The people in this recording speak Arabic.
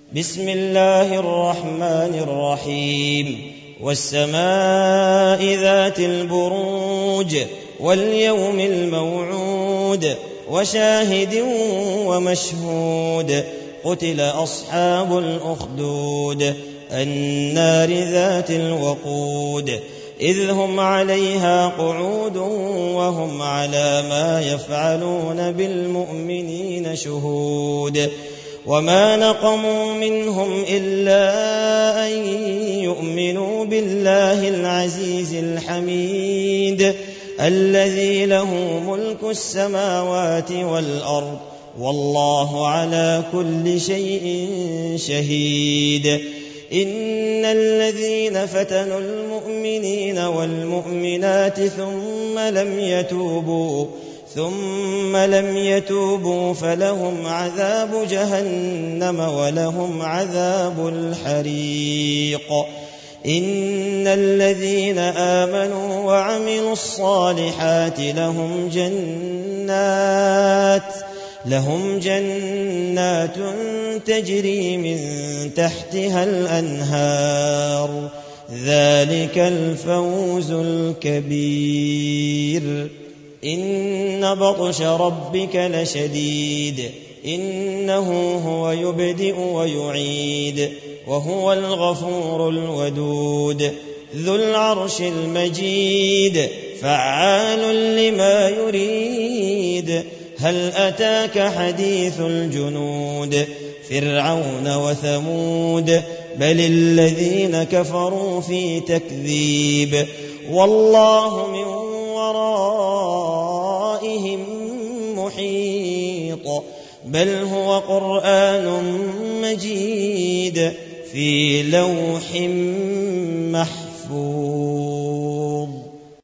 بسم الله الرحمن الرحيم والسماء ذات البروج واليوم الموعود وشاهد ومشهود قتل أصحاب الأخدود النار ذات الوقود إذ هم عليها قعود وهم على ما يفعلون بالمؤمنين شهود وما نقموا منهم إلا أن يؤمنوا بالله العزيز الحميد الذي له ملك السماوات والأرض والله على كل شيء شهيد إن الذين فتنوا المؤمنين والمؤمنات ثم لم يتوبوا فلهم عذاب جهنم ولهم عذاب الحريق إن الذين آمنوا وعملوا الصالحات لهم جنات تجري من تحتها الأنهار ذلك الفوز الكبير إن بطش ربك لشديد إنه هو يبدئ ويعيد وهو الغفور الودود ذو العرش المجيد فعال لما يريد هل أتاك حديث الجنود فرعون وثمود بل الذين كفروا في تكذيب والله من ورائهم محيط بل هو قرآن مجيد في لوح محفوظ.